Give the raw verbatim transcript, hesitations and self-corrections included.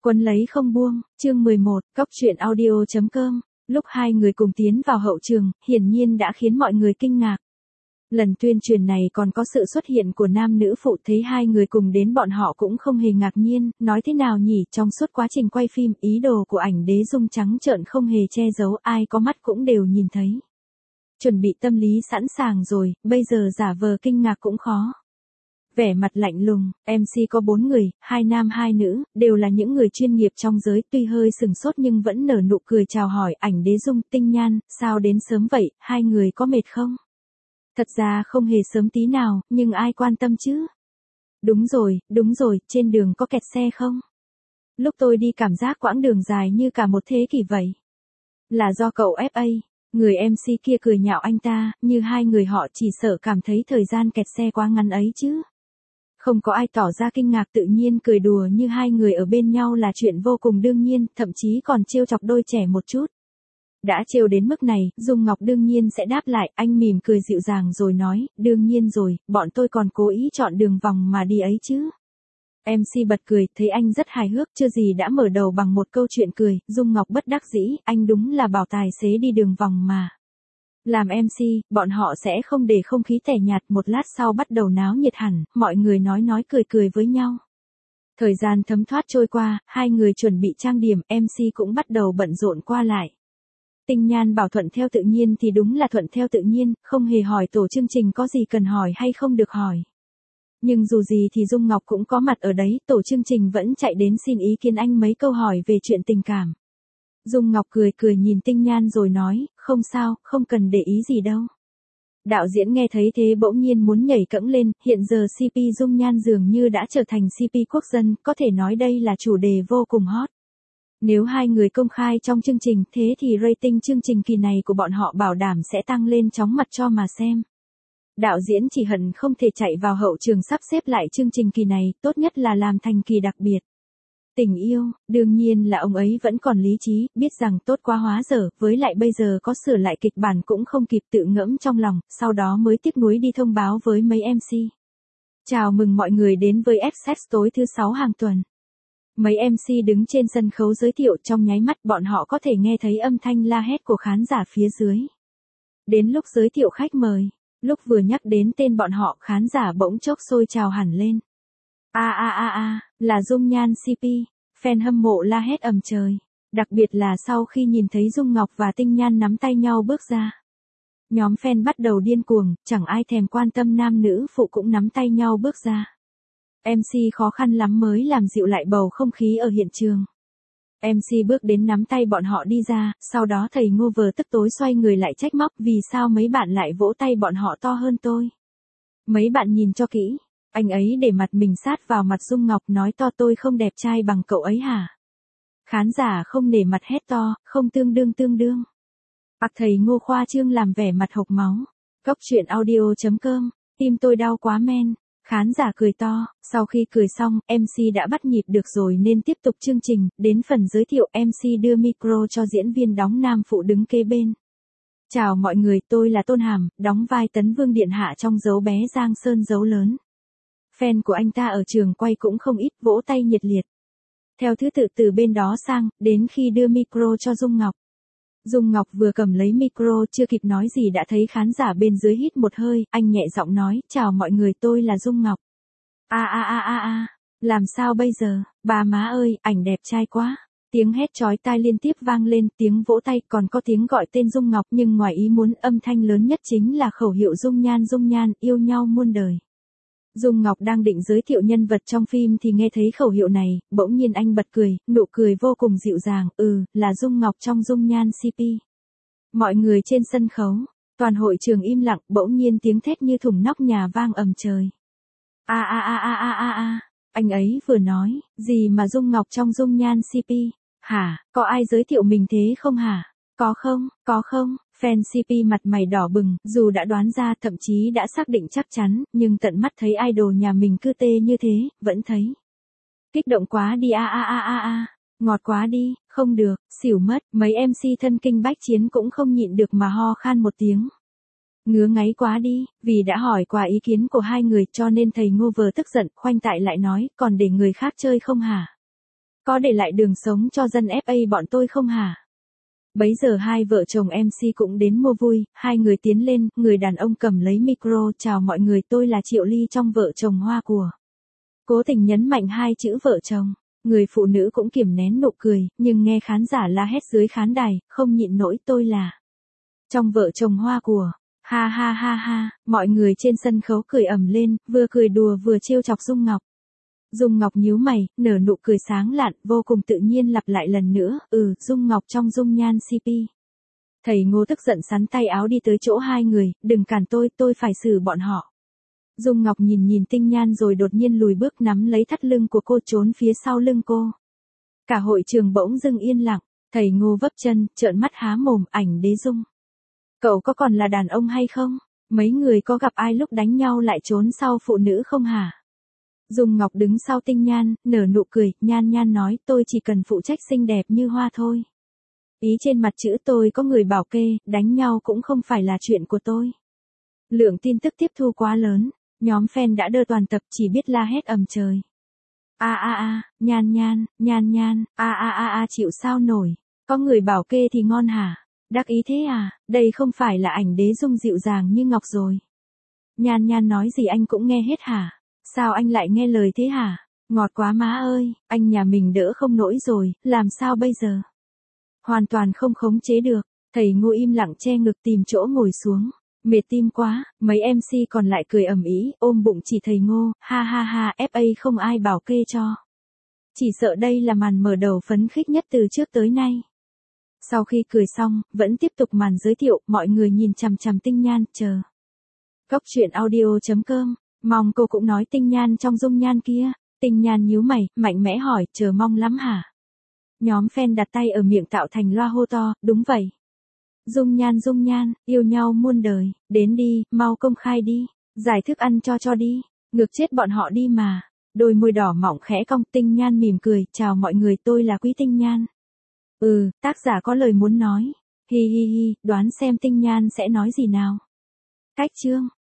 Quấn lấy không buông, chương mười một, cốc truyện audio.com. Lúc hai người cùng tiến vào hậu trường, hiển nhiên đã khiến mọi người kinh ngạc. Lần tuyên truyền này còn có sự xuất hiện của nam nữ phụ, thấy hai người cùng đến bọn họ cũng không hề ngạc nhiên, nói thế nào nhỉ, trong suốt quá trình quay phim, ý đồ của ảnh đế dung trắng trợn không hề che giấu, ai có mắt cũng đều nhìn thấy. Chuẩn bị tâm lý sẵn sàng rồi, bây giờ giả vờ kinh ngạc cũng khó. Vẻ mặt lạnh lùng, em xê có bốn người, hai nam hai nữ, đều là những người chuyên nghiệp trong giới, tuy hơi sừng sốt nhưng vẫn nở nụ cười chào hỏi. Ảnh đế dung, Tinh Nhan, sao đến sớm vậy, hai người có mệt không? Thật ra không hề sớm tí nào, nhưng ai quan tâm chứ? Đúng rồi, đúng rồi, trên đường có kẹt xe không? Lúc tôi đi cảm giác quãng đường dài như cả một thế kỷ vậy. Là do cậu ép a. Người em xê kia cười nhạo anh ta, như hai người họ chỉ sợ cảm thấy thời gian kẹt xe quá ngắn ấy chứ. Không có ai tỏ ra kinh ngạc, tự nhiên cười đùa như hai người ở bên nhau là chuyện vô cùng đương nhiên, thậm chí còn trêu chọc đôi trẻ một chút. Đã trêu đến mức này, Dung Ngọc đương nhiên sẽ đáp lại, anh mỉm cười dịu dàng rồi nói, đương nhiên rồi, bọn tôi còn cố ý chọn đường vòng mà đi ấy chứ. em xê bật cười, thấy anh rất hài hước, chưa gì đã mở đầu bằng một câu chuyện cười. Dung Ngọc bất đắc dĩ, anh đúng là bảo tài xế đi đường vòng mà. Làm em xê, bọn họ sẽ không để không khí tẻ nhạt, một lát sau bắt đầu náo nhiệt hẳn, mọi người nói nói cười cười với nhau. Thời gian thấm thoát trôi qua, hai người chuẩn bị trang điểm, em xê cũng bắt đầu bận rộn qua lại. Tinh Nhan bảo thuận theo tự nhiên thì đúng là thuận theo tự nhiên, không hề hỏi tổ chương trình có gì cần hỏi hay không được hỏi. Nhưng dù gì thì Dung Ngọc cũng có mặt ở đấy, tổ chương trình vẫn chạy đến xin ý kiến anh mấy câu hỏi về chuyện tình cảm. Dung Ngọc cười cười nhìn Tinh Nhan rồi nói, không sao, không cần để ý gì đâu. Đạo diễn nghe thấy thế bỗng nhiên muốn nhảy cẫng lên, hiện giờ xê pê Dung Nhan dường như đã trở thành xê pê quốc dân, có thể nói đây là chủ đề vô cùng hot. Nếu hai người công khai trong chương trình, thế thì rating chương trình kỳ này của bọn họ bảo đảm sẽ tăng lên chóng mặt cho mà xem. Đạo diễn chỉ hận không thể chạy vào hậu trường sắp xếp lại chương trình kỳ này, tốt nhất là làm thành kỳ đặc biệt. Tình yêu, đương nhiên là ông ấy vẫn còn lý trí, biết rằng tốt quá hóa dở, với lại bây giờ có sửa lại kịch bản cũng không kịp, tự ngẫm trong lòng, sau đó mới tiếc nuối đi thông báo với mấy em xê. Chào mừng mọi người đến với Essex tối thứ sáu hàng tuần. Mấy em xê đứng trên sân khấu giới thiệu, trong nháy mắt bọn họ có thể nghe thấy âm thanh la hét của khán giả phía dưới. Đến lúc giới thiệu khách mời, lúc vừa nhắc đến tên bọn họ, khán giả bỗng chốc sôi trào hẳn lên. A a a a, là Dung Nhan xê pê, fan hâm mộ la hét ầm trời, đặc biệt là sau khi nhìn thấy Dung Ngọc và Tinh Nhan nắm tay nhau bước ra. Nhóm fan bắt đầu điên cuồng, chẳng ai thèm quan tâm nam nữ phụ cũng nắm tay nhau bước ra. em xê khó khăn lắm mới làm dịu lại bầu không khí ở hiện trường. em xê bước đến nắm tay bọn họ đi ra, sau đó thầy Ngô vờ tức tối xoay người lại trách móc, vì sao mấy bạn lại vỗ tay bọn họ to hơn tôi. Mấy bạn nhìn cho kỹ. Anh ấy để mặt mình sát vào mặt Dung Ngọc nói to, tôi không đẹp trai bằng cậu ấy hả? Khán giả không nể mặt hét to, không tương đương tương đương. Ặc thầy Ngô khoa trương làm vẻ mặt hộc máu. Cốc truyện audio.com, tim tôi đau quá men. Khán giả cười to, sau khi cười xong, em xê đã bắt nhịp được rồi nên tiếp tục chương trình, đến phần giới thiệu em xê đưa micro cho diễn viên đóng nam phụ đứng kế bên. Chào mọi người, tôi là Tôn Hàm, đóng vai Tấn Vương Điện Hạ trong Dấu Bé Giang Sơn Dấu Lớn. Fan của anh ta ở trường quay cũng không ít, vỗ tay nhiệt liệt. Theo thứ tự từ bên đó sang, đến khi đưa micro cho Dung Ngọc. Dung Ngọc vừa cầm lấy micro chưa kịp nói gì đã thấy khán giả bên dưới hít một hơi, anh nhẹ giọng nói, chào mọi người, tôi là Dung Ngọc. A a a a a, làm sao bây giờ, bà má ơi, ảnh đẹp trai quá. Tiếng hét chói tai liên tiếp vang lên, tiếng vỗ tay, còn có tiếng gọi tên Dung Ngọc, nhưng ngoài ý muốn âm thanh lớn nhất chính là khẩu hiệu Dung Nhan Dung Nhan, yêu nhau muôn đời. Dung Ngọc đang định giới thiệu nhân vật trong phim thì nghe thấy khẩu hiệu này, bỗng nhiên anh bật cười, nụ cười vô cùng dịu dàng, ừ, là Dung Ngọc trong Dung Nhan xê pê. Mọi người trên sân khấu, toàn hội trường im lặng, bỗng nhiên tiếng thét như thùng nóc nhà vang ầm trời. A a a a a a a, anh ấy vừa nói, gì mà Dung Ngọc trong Dung Nhan xê pê, hả, có ai giới thiệu mình thế không hả? Có không, có không? Fan xê pê mặt mày đỏ bừng, dù đã đoán ra, thậm chí đã xác định chắc chắn, nhưng tận mắt thấy idol nhà mình cứ tê như thế, vẫn thấy kích động quá đi, a a a a a, ngọt quá đi, không được, xỉu mất. Mấy em xê thân kinh bách chiến cũng không nhịn được mà ho khan một tiếng. Ngứa ngáy quá đi, vì đã hỏi qua ý kiến của hai người cho nên thầy Ngô vờ tức giận, khoanh tại lại nói, còn để người khác chơi không hả? Có để lại đường sống cho dân ép a bọn tôi không hả? Bấy giờ hai vợ chồng em xê cũng đến mua vui, hai người tiến lên, người đàn ông cầm lấy micro, chào mọi người, tôi là Triệu Ly trong vợ chồng hoa của. Cố tình nhấn mạnh hai chữ vợ chồng, người phụ nữ cũng kiềm nén nụ cười, nhưng nghe khán giả la hét dưới khán đài, không nhịn nổi, tôi là trong vợ chồng hoa của. Ha ha ha ha, mọi người trên sân khấu cười ầm lên, vừa cười đùa vừa trêu chọc Dung Ngọc. Dung Ngọc nhíu mày, nở nụ cười sáng lạn, vô cùng tự nhiên lặp lại lần nữa, ừ, Dung Ngọc trong dung nhan xê pê. Thầy Ngô tức giận sắn tay áo đi tới chỗ hai người, đừng cản tôi, tôi phải xử bọn họ. Dung Ngọc nhìn nhìn Tinh Nhan rồi đột nhiên lùi bước nắm lấy thắt lưng của cô trốn phía sau lưng cô. Cả hội trường bỗng dưng yên lặng, thầy Ngô vấp chân, trợn mắt há mồm, ảnh Đế Dung. Cậu có còn là đàn ông hay không? Mấy người có gặp ai lúc đánh nhau lại trốn sau phụ nữ không hả? Dung Ngọc đứng sau Tinh Nhan, nở nụ cười, Nhan Nhan nói, tôi chỉ cần phụ trách xinh đẹp như hoa thôi. Ý trên mặt chữ tôi có người bảo kê, đánh nhau cũng không phải là chuyện của tôi. Lượng tin tức tiếp thu quá lớn, nhóm fan đã đơ toàn tập chỉ biết la hét ầm trời. A a a, Nhan Nhan, Nhan Nhan, a a a a chịu sao nổi, có người bảo kê thì ngon hả? Đắc ý thế à, đây không phải là ảnh Đế Dung dịu dàng như ngọc rồi. Nhan Nhan nói gì anh cũng nghe hết hả? Sao anh lại nghe lời thế hả? Ngọt quá má ơi, anh nhà mình đỡ không nổi rồi, làm sao bây giờ? Hoàn toàn không khống chế được, thầy Ngô im lặng che ngực tìm chỗ ngồi xuống. Mệt tim quá, mấy em xê còn lại cười ầm ĩ, ôm bụng chỉ thầy Ngô, ha ha ha, ép a không ai bảo kê cho. Chỉ sợ đây là màn mở đầu phấn khích nhất từ trước tới nay. Sau khi cười xong, vẫn tiếp tục màn giới thiệu, mọi người nhìn chằm chằm Tinh Nhan, chờ. Cốc truyện audio chấm com, mong cô cũng nói Tinh Nhan trong dung nhan kia. Tinh Nhan nhíu mày, mạnh mẽ hỏi, chờ mong lắm hả? Nhóm fan đặt tay ở miệng tạo thành loa hô to, đúng vậy. Dung Nhan dung nhan, yêu nhau muôn đời, đến đi, mau công khai đi, giải thức ăn cho cho đi, ngược chết bọn họ đi mà. Đôi môi đỏ mọng khẽ cong, Tinh Nhan mỉm cười, chào mọi người, tôi là Quý Tinh Nhan. Ừ, tác giả có lời muốn nói. Hi hi hi, đoán xem Tinh Nhan sẽ nói gì nào. Cách chương.